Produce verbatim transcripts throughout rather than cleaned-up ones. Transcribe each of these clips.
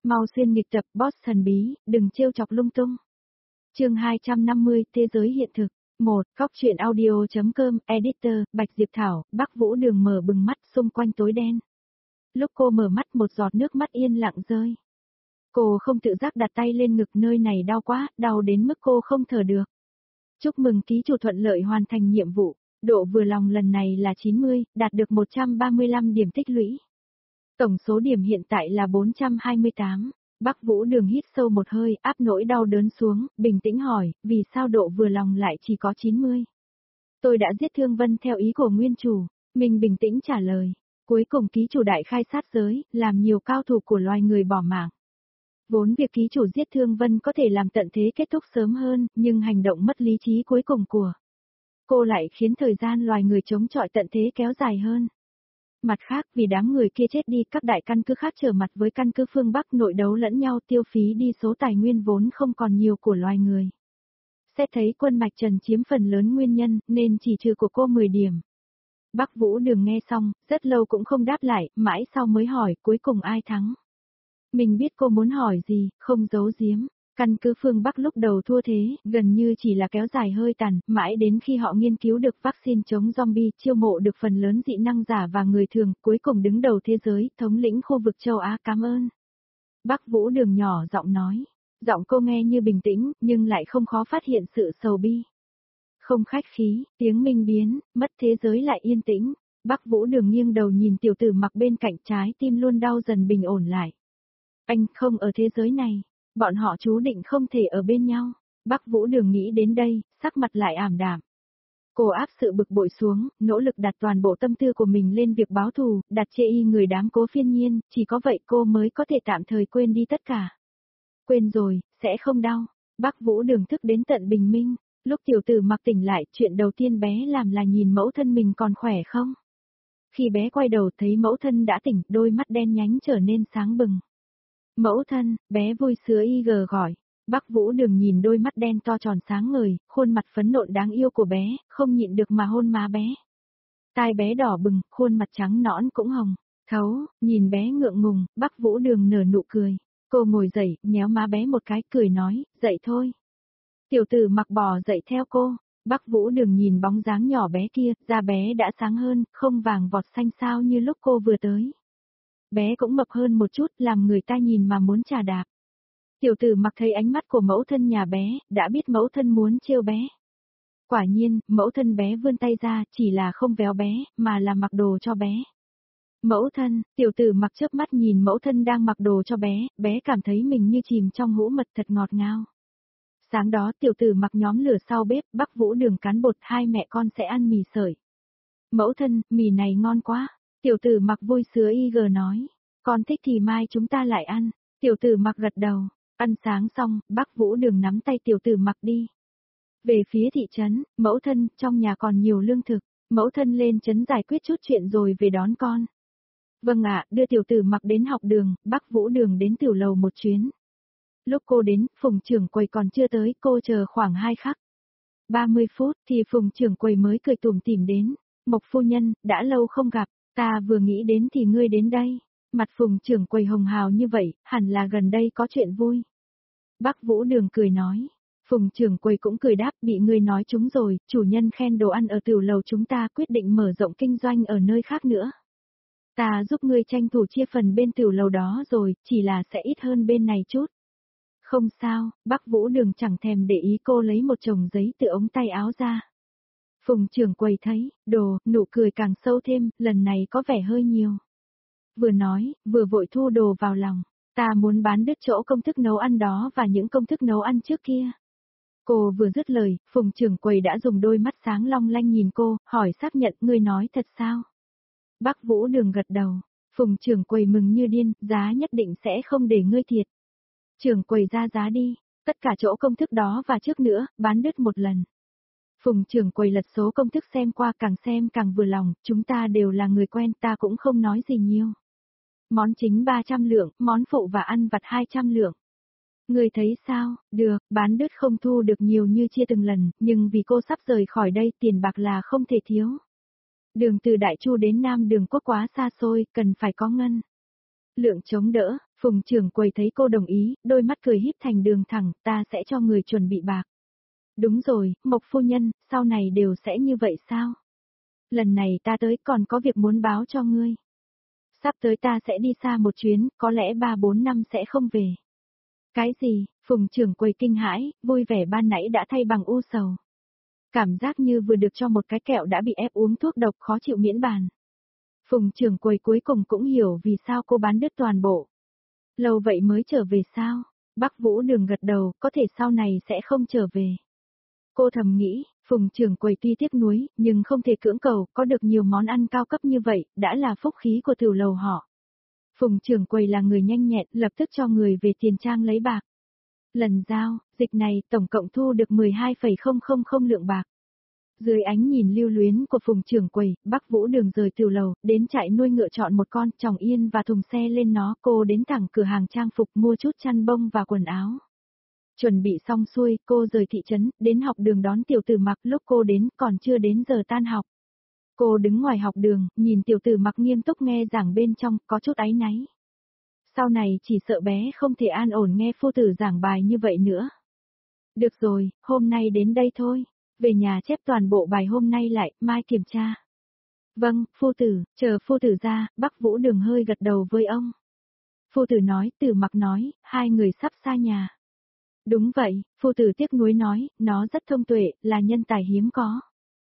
Mau xuyên nghịch tập boss thần bí, đừng trêu chọc lung tung. Chương hai trăm năm mươi, thế giới hiện thực. một. Góc truyện audio.com, editor, Bạch Diệp Thảo, Bắc Vũ Đường mở bừng mắt xung quanh tối đen. Lúc cô mở mắt một giọt nước mắt yên lặng rơi. Cô không tự giác đặt tay lên ngực, nơi này đau quá, đau đến mức cô không thở được. Chúc mừng ký chủ thuận lợi hoàn thành nhiệm vụ, độ vừa lòng lần này là chín mươi, đạt được một trăm ba mươi lăm điểm tích lũy. Tổng số điểm hiện tại là bốn trăm hai mươi tám. Bắc Vũ Đường hít sâu một hơi, áp nỗi đau đớn xuống, bình tĩnh hỏi, vì sao độ vừa lòng lại chỉ có chín mươi? Tôi đã giết Thương Vân theo ý của nguyên chủ, mình bình tĩnh trả lời. Cuối cùng ký chủ đại khai sát giới, làm nhiều cao thủ của loài người bỏ mạng. Vốn việc ký chủ giết Thương Vân có thể làm tận thế kết thúc sớm hơn, nhưng hành động mất lý trí cuối cùng của cô lại khiến thời gian loài người chống chọi tận thế kéo dài hơn. Mặt khác, vì đám người kia chết đi, các đại căn cứ khác trở mặt với căn cứ phương Bắc nội đấu lẫn nhau, tiêu phí đi số tài nguyên vốn không còn nhiều của loài người. Xét thấy quân Mạch Trần chiếm phần lớn nguyên nhân, nên chỉ trừ của cô mười điểm. Bắc Vũ Đường nghe xong, rất lâu cũng không đáp lại, mãi sau mới hỏi, cuối cùng ai thắng? Mình biết cô muốn hỏi gì, không giấu giếm. Căn cứ phương Bắc lúc đầu thua thế, gần như chỉ là kéo dài hơi tàn, mãi đến khi họ nghiên cứu được vaccine chống zombie, chiêu mộ được phần lớn dị năng giả và người thường, cuối cùng đứng đầu thế giới, thống lĩnh khu vực châu Á. Cảm ơn. Bắc Vũ Đường nhỏ giọng nói. Giọng cô nghe như bình tĩnh, nhưng lại không khó phát hiện sự sầu bi. Không khách khí, tiếng minh biến, mất thế giới lại yên tĩnh. Bắc Vũ Đường nghiêng đầu nhìn tiểu tử mặc bên cạnh, trái tim luôn đau dần bình ổn lại. Anh không ở thế giới này. Bọn họ chú định không thể ở bên nhau. Bắc Vũ Đường nghĩ đến đây, sắc mặt lại ảm đạm. Cô áp sự bực bội xuống, nỗ lực đặt toàn bộ tâm tư của mình lên việc báo thù, đặt chê y người đám Cố Phiên Nhiên, chỉ có vậy cô mới có thể tạm thời quên đi tất cả. Quên rồi, sẽ không đau. Bắc Vũ Đường thức đến tận bình minh, lúc tiểu tử mặc tỉnh lại, chuyện đầu tiên bé làm là nhìn mẫu thân mình còn khỏe không. Khi bé quay đầu thấy mẫu thân đã tỉnh, đôi mắt đen nhánh trở nên sáng bừng. Mẫu thân, bé vui sướng y gờ gọi. Bắc Vũ Đường nhìn đôi mắt đen to tròn sáng ngời, khuôn mặt phấn nộn đáng yêu của bé, không nhịn được mà hôn má bé. Tai bé đỏ bừng, khuôn mặt trắng nõn cũng hồng. Thấu, nhìn bé ngượng ngùng, Bắc Vũ Đường nở nụ cười. Cô ngồi dậy, nhéo má bé một cái, cười nói, dậy thôi. Tiểu tử mặc bò dậy theo cô. Bắc Vũ Đường nhìn bóng dáng nhỏ bé kia, da bé đã sáng hơn, không vàng vọt xanh xao như lúc cô vừa tới. Bé cũng mập hơn một chút, làm người ta nhìn mà muốn chà đạp. Tiểu tử mặc thấy ánh mắt của mẫu thân nhà bé, đã biết mẫu thân muốn trêu bé. Quả nhiên, mẫu thân bé vươn tay ra, chỉ là không véo bé, mà là mặc đồ cho bé. Mẫu thân, tiểu tử mặc chớp mắt nhìn mẫu thân đang mặc đồ cho bé, bé cảm thấy mình như chìm trong hũ mật thật ngọt ngào. Sáng đó tiểu tử mặc nhóm lửa sau bếp, Bắc Vũ Đường cán bột, hai mẹ con sẽ ăn mì sợi. Mẫu thân, mì này ngon quá. Tiểu tử mặc vui sướng y gờ nói, con thích thì mai chúng ta lại ăn. Tiểu tử mặc gật đầu, ăn sáng xong, Bắc Vũ Đường nắm tay tiểu tử mặc đi. Về phía thị trấn, mẫu thân, trong nhà còn nhiều lương thực, mẫu thân lên trấn giải quyết chút chuyện rồi về đón con. Vâng ạ, đưa tiểu tử mặc đến học đường, Bắc Vũ Đường đến tiểu lầu một chuyến. Lúc cô đến, Phùng trưởng quầy còn chưa tới, cô chờ khoảng hai khắc. ba mươi phút thì Phùng trưởng quầy mới cười tủm tỉm đến, Mộc phu nhân, đã lâu không gặp. Ta vừa nghĩ đến thì ngươi đến đây. Mặt Phùng trưởng quầy hồng hào như vậy, hẳn là gần đây có chuyện vui. Bắc Vũ Đường cười nói. Phùng trưởng quầy cũng cười đáp, bị ngươi nói chúng rồi, chủ nhân khen đồ ăn ở tiểu lầu chúng ta, quyết định mở rộng kinh doanh ở nơi khác nữa. Ta giúp ngươi tranh thủ chia phần bên tiểu lầu đó rồi, chỉ là sẽ ít hơn bên này chút. Không sao, Bắc Vũ Đường chẳng thèm để ý, cô lấy một chồng giấy từ ống tay áo ra. Phùng trưởng quầy thấy, đồ, nụ cười càng sâu thêm, lần này có vẻ hơi nhiều. Vừa nói, vừa vội thu đồ vào lòng, ta muốn bán đứt chỗ công thức nấu ăn đó và những công thức nấu ăn trước kia. Cô vừa dứt lời, Phùng trưởng quầy đã dùng đôi mắt sáng long lanh nhìn cô, hỏi xác nhận, ngươi nói thật sao? Bắc Vũ Đường gật đầu, Phùng trưởng quầy mừng như điên, giá nhất định sẽ không để ngươi thiệt. Trưởng quầy ra giá đi, tất cả chỗ công thức đó và trước nữa, bán đứt một lần. Phùng trưởng quầy lật số công thức xem qua, càng xem càng vừa lòng, chúng ta đều là người quen, ta cũng không nói gì nhiều. Món chính ba trăm lượng, món phụ và ăn vặt hai trăm lượng. Người thấy sao? Được, bán đứt không thu được nhiều như chia từng lần, nhưng vì cô sắp rời khỏi đây, tiền bạc là không thể thiếu. Đường từ Đại Chu đến Nam Đường Quốc quá xa xôi, cần phải có ngân lượng chống đỡ. Phùng trưởng quầy thấy cô đồng ý, đôi mắt cười híp thành đường thẳng, ta sẽ cho người chuẩn bị bạc. Đúng rồi, Mộc phu nhân, sau này đều sẽ như vậy sao? Lần này ta tới còn có việc muốn báo cho ngươi. Sắp tới ta sẽ đi xa một chuyến, có lẽ ba bốn năm sẽ không về. Cái gì? Phùng trưởng quầy kinh hãi, vui vẻ ban nãy đã thay bằng u sầu. Cảm giác như vừa được cho một cái kẹo đã bị ép uống thuốc độc khó chịu miễn bàn. Phùng trưởng quầy cuối cùng cũng hiểu vì sao cô bán đứt toàn bộ. Lâu vậy mới trở về sao? Bắc Vũ Đường gật đầu, có thể sau này sẽ không trở về. Cô thầm nghĩ, Phùng trưởng quầy tuy tiếc nuối, nhưng không thể cưỡng cầu, có được nhiều món ăn cao cấp như vậy, đã là phúc khí của tiểu lầu họ. Phùng trưởng quầy là người nhanh nhẹn, lập tức cho người về tiền trang lấy bạc. Lần giao, dịch này tổng cộng thu được mười hai phẩy không không không lượng bạc. Dưới ánh nhìn lưu luyến của Phùng trưởng quầy, Bắc Vũ Đường rời tiểu lầu, đến trại nuôi ngựa chọn một con chồng yên và thùng xe lên nó, cô đến thẳng cửa hàng trang phục mua chút chăn bông và quần áo. Chuẩn bị xong xuôi, cô rời thị trấn, đến học đường đón tiểu tử Mặc, lúc cô đến còn chưa đến giờ tan học. Cô đứng ngoài học đường, nhìn tiểu tử Mặc nghiêm túc nghe giảng bên trong, có chút áy náy. Sau này chỉ sợ bé không thể an ổn nghe phu tử giảng bài như vậy nữa. Được rồi, hôm nay đến đây thôi. Về nhà chép toàn bộ bài hôm nay lại, mai kiểm tra. Vâng, phu tử, chờ phu tử ra, Bắc Vũ Đường hơi gật đầu với ông. Phu tử nói, Tử Mặc nói, hai người sắp xa nhà. Đúng vậy, phu tử tiếc nuối nói, nó rất thông tuệ, là nhân tài hiếm có.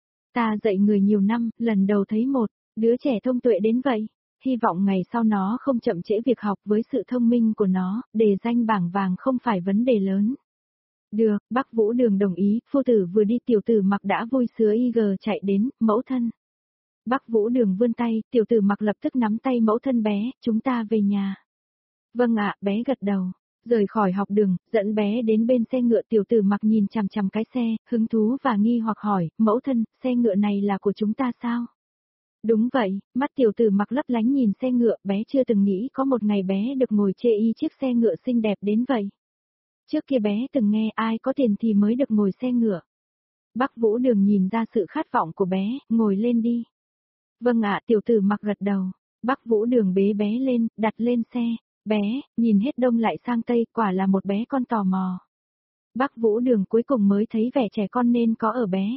Ta dạy người nhiều năm, lần đầu thấy một đứa trẻ thông tuệ đến vậy. Hy vọng ngày sau nó không chậm trễ việc học, với sự thông minh của nó, đề danh bảng vàng không phải vấn đề lớn. Được, Bắc Vũ Đường đồng ý, phu tử vừa đi tiểu tử Mặc đã vui sướng y gờ chạy đến, mẫu thân. Bắc Vũ Đường vươn tay, tiểu tử Mặc lập tức nắm tay mẫu thân bé, chúng ta về nhà. Vâng ạ, bé gật đầu. Rời khỏi học đường, dẫn bé đến bên xe ngựa, tiểu tử Mặc nhìn chằm chằm cái xe, hứng thú và nghi hoặc hỏi, mẫu thân, xe ngựa này là của chúng ta sao? Đúng vậy, mắt tiểu tử Mặc lấp lánh nhìn xe ngựa, bé chưa từng nghĩ có một ngày bé được ngồi chê y chiếc xe ngựa xinh đẹp đến vậy. Trước kia bé từng nghe ai có tiền thì mới được ngồi xe ngựa. Bắc Vũ Đường nhìn ra sự khát vọng của bé, ngồi lên đi. Vâng ạ, tiểu tử Mặc gật đầu. Bắc Vũ Đường bế bé lên, đặt lên xe. Bé, nhìn hết đông lại sang tây, quả là một bé con tò mò. Bắc Vũ Đường cuối cùng mới thấy vẻ trẻ con nên có ở bé.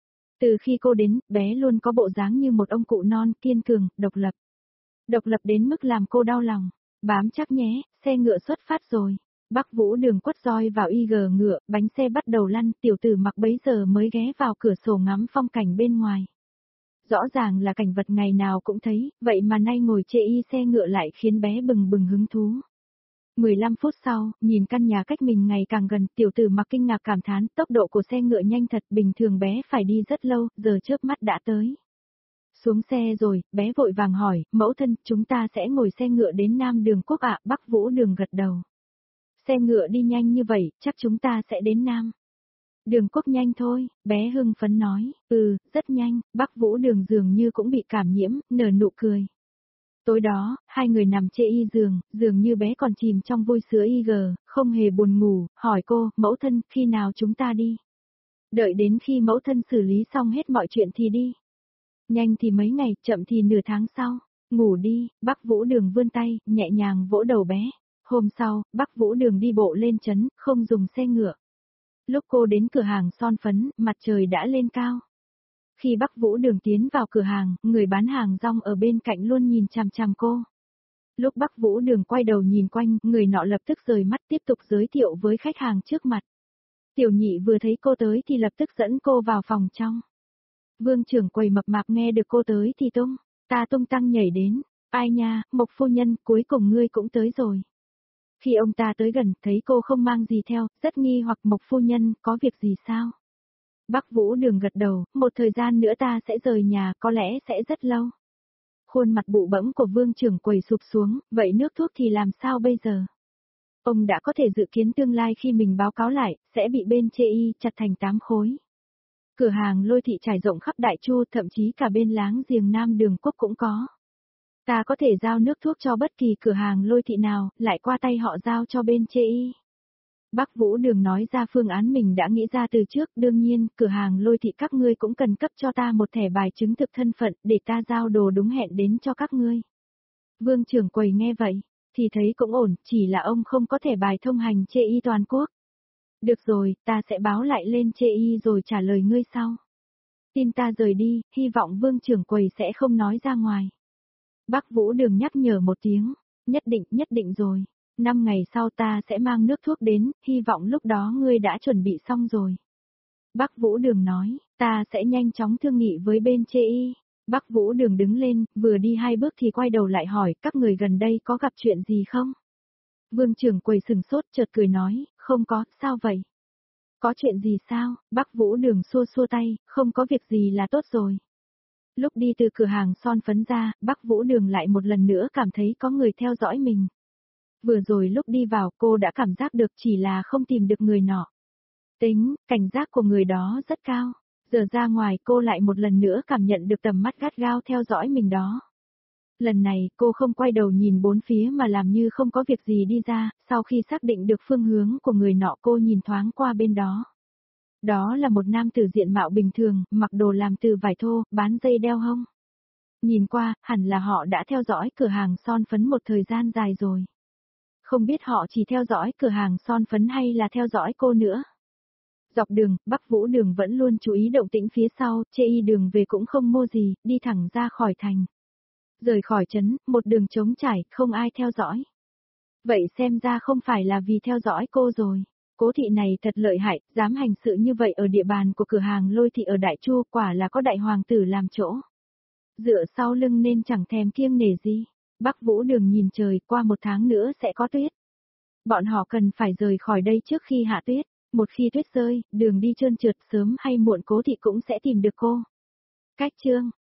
Từ khi cô đến, bé luôn có bộ dáng như một ông cụ non, kiên cường, độc lập. Độc lập đến mức làm cô đau lòng. Bám chắc nhé, xe ngựa xuất phát rồi. Bắc Vũ Đường quất roi vào y gờ ngựa, bánh xe bắt đầu lăn, tiểu tử Mặc bấy giờ mới ghé vào cửa sổ ngắm phong cảnh bên ngoài. Rõ ràng là cảnh vật ngày nào cũng thấy, vậy mà nay ngồi chê y xe ngựa lại khiến bé bừng bừng hứng thú. mười lăm phút sau, nhìn căn nhà cách mình ngày càng gần, tiểu tử Mặc kinh ngạc cảm thán, tốc độ của xe ngựa nhanh thật, bình thường bé phải đi rất lâu, giờ chớp mắt đã tới. Xuống xe rồi, bé vội vàng hỏi, mẫu thân, chúng ta sẽ ngồi xe ngựa đến Nam Đường Quốc ạ, Bắc Vũ Đường gật đầu. Xe ngựa đi nhanh như vậy, chắc chúng ta sẽ đến Nam Đường Quốc nhanh thôi, bé hưng phấn nói, ừ, rất nhanh, Bắc Vũ Đường dường như cũng bị cảm nhiễm, nở nụ cười. Tối đó, hai người nằm chê y giường, dường như bé còn chìm trong vui sướng y gờ, không hề buồn ngủ, hỏi cô, mẫu thân, khi nào chúng ta đi? Đợi đến khi mẫu thân xử lý xong hết mọi chuyện thì đi. Nhanh thì mấy ngày, chậm thì nửa tháng sau. Ngủ đi, Bắc Vũ Đường vươn tay, nhẹ nhàng vỗ đầu bé. Hôm sau, Bắc Vũ Đường đi bộ lên trấn, không dùng xe ngựa. Lúc cô đến cửa hàng son phấn, mặt trời đã lên cao. Khi Bắc Vũ Đường tiến vào cửa hàng, người bán hàng rong ở bên cạnh luôn nhìn chằm chằm cô. Lúc Bắc Vũ Đường quay đầu nhìn quanh, người nọ lập tức rời mắt tiếp tục giới thiệu với khách hàng trước mặt. Tiểu nhị vừa thấy cô tới thì lập tức dẫn cô vào phòng trong. Vương trưởng quầy mập mạp nghe được cô tới thì tung, ta tung tăng nhảy đến, ai nha, Mộc phu nhân, cuối cùng ngươi cũng tới rồi. Khi ông ta tới gần, thấy cô không mang gì theo, rất nghi hoặc, Mộc phu nhân, có việc gì sao? Bắc Vũ Đường gật đầu, một thời gian nữa ta sẽ rời nhà, có lẽ sẽ rất lâu. Khuôn mặt bụ bẫm của vương trưởng quầy sụp xuống, vậy nước thuốc thì làm sao bây giờ? Ông đã có thể dự kiến tương lai khi mình báo cáo lại, sẽ bị bên chê y chặt thành tám khối. Cửa hàng Lôi Thị trải rộng khắp Đại Chu, thậm chí cả bên láng giềng Nam Đường Quốc cũng có. Ta có thể giao nước thuốc cho bất kỳ cửa hàng Lôi Thị nào, lại qua tay họ giao cho bên chê y. Bắc Vũ Đường nói ra phương án mình đã nghĩ ra từ trước, đương nhiên, cửa hàng Lôi Thị các ngươi cũng cần cấp cho ta một thẻ bài chứng thực thân phận, để ta giao đồ đúng hẹn đến cho các ngươi. Vương trưởng quầy nghe vậy, Thì thấy cũng ổn, chỉ là ông không có thẻ bài thông hành chê y toàn quốc. Được rồi, ta sẽ báo lại lên chê y rồi trả lời ngươi sau. Tin ta rời đi, hy vọng Vương trưởng quầy sẽ không nói ra ngoài. Bác Vũ Đường nhắc nhở một tiếng, nhất định, nhất định rồi. Năm ngày sau ta sẽ mang nước thuốc đến, hy vọng lúc đó ngươi đã chuẩn bị xong rồi. Bác Vũ Đường nói, ta sẽ nhanh chóng thương nghị với bên chê y. Bác Vũ Đường đứng lên, vừa đi hai bước thì quay đầu lại hỏi các người gần đây có gặp chuyện gì không? Vương trưởng quầy sừng sốt chợt cười nói, không có, sao vậy? Có chuyện gì sao? Bác Vũ Đường xua xua tay, không có việc gì là tốt rồi. Lúc đi từ cửa hàng son phấn ra, Bác Vũ Đường lại một lần nữa cảm thấy có người theo dõi mình. Vừa rồi lúc đi vào cô đã cảm giác được chỉ là không tìm được người nọ. Tính, cảnh giác của người đó rất cao. Giờ ra ngoài cô lại một lần nữa cảm nhận được tầm mắt gắt gao theo dõi mình đó. Lần này cô không quay đầu nhìn bốn phía mà làm như không có việc gì đi ra, sau khi xác định được phương hướng của người nọ cô nhìn thoáng qua bên đó. Đó là một nam tử diện mạo bình thường, mặc đồ làm từ vải thô, bán dây đeo hông. Nhìn qua, hẳn là họ đã theo dõi cửa hàng son phấn một thời gian dài rồi. Không biết họ chỉ theo dõi cửa hàng son phấn hay là theo dõi cô nữa. Dọc đường, Bắc Vũ Đường vẫn luôn chú ý động tĩnh phía sau, chê y đường về cũng không mua gì, đi thẳng ra khỏi thành. Rời khỏi trấn, một đường trống trải, không ai theo dõi. Vậy xem ra không phải là vì theo dõi cô rồi. Cố thị này thật lợi hại, dám hành sự như vậy ở địa bàn của cửa hàng Lôi thị ở Đại Chu, quả là có đại hoàng tử làm chỗ. Dựa sau lưng nên chẳng thèm kiêng nể gì. Bắc Vũ Đường nhìn trời, qua một tháng nữa sẽ có tuyết. Bọn họ cần phải rời khỏi đây trước khi hạ tuyết. Một khi tuyết rơi, đường đi trơn trượt, sớm hay muộn Cố thị cũng sẽ tìm được cô. Cách chương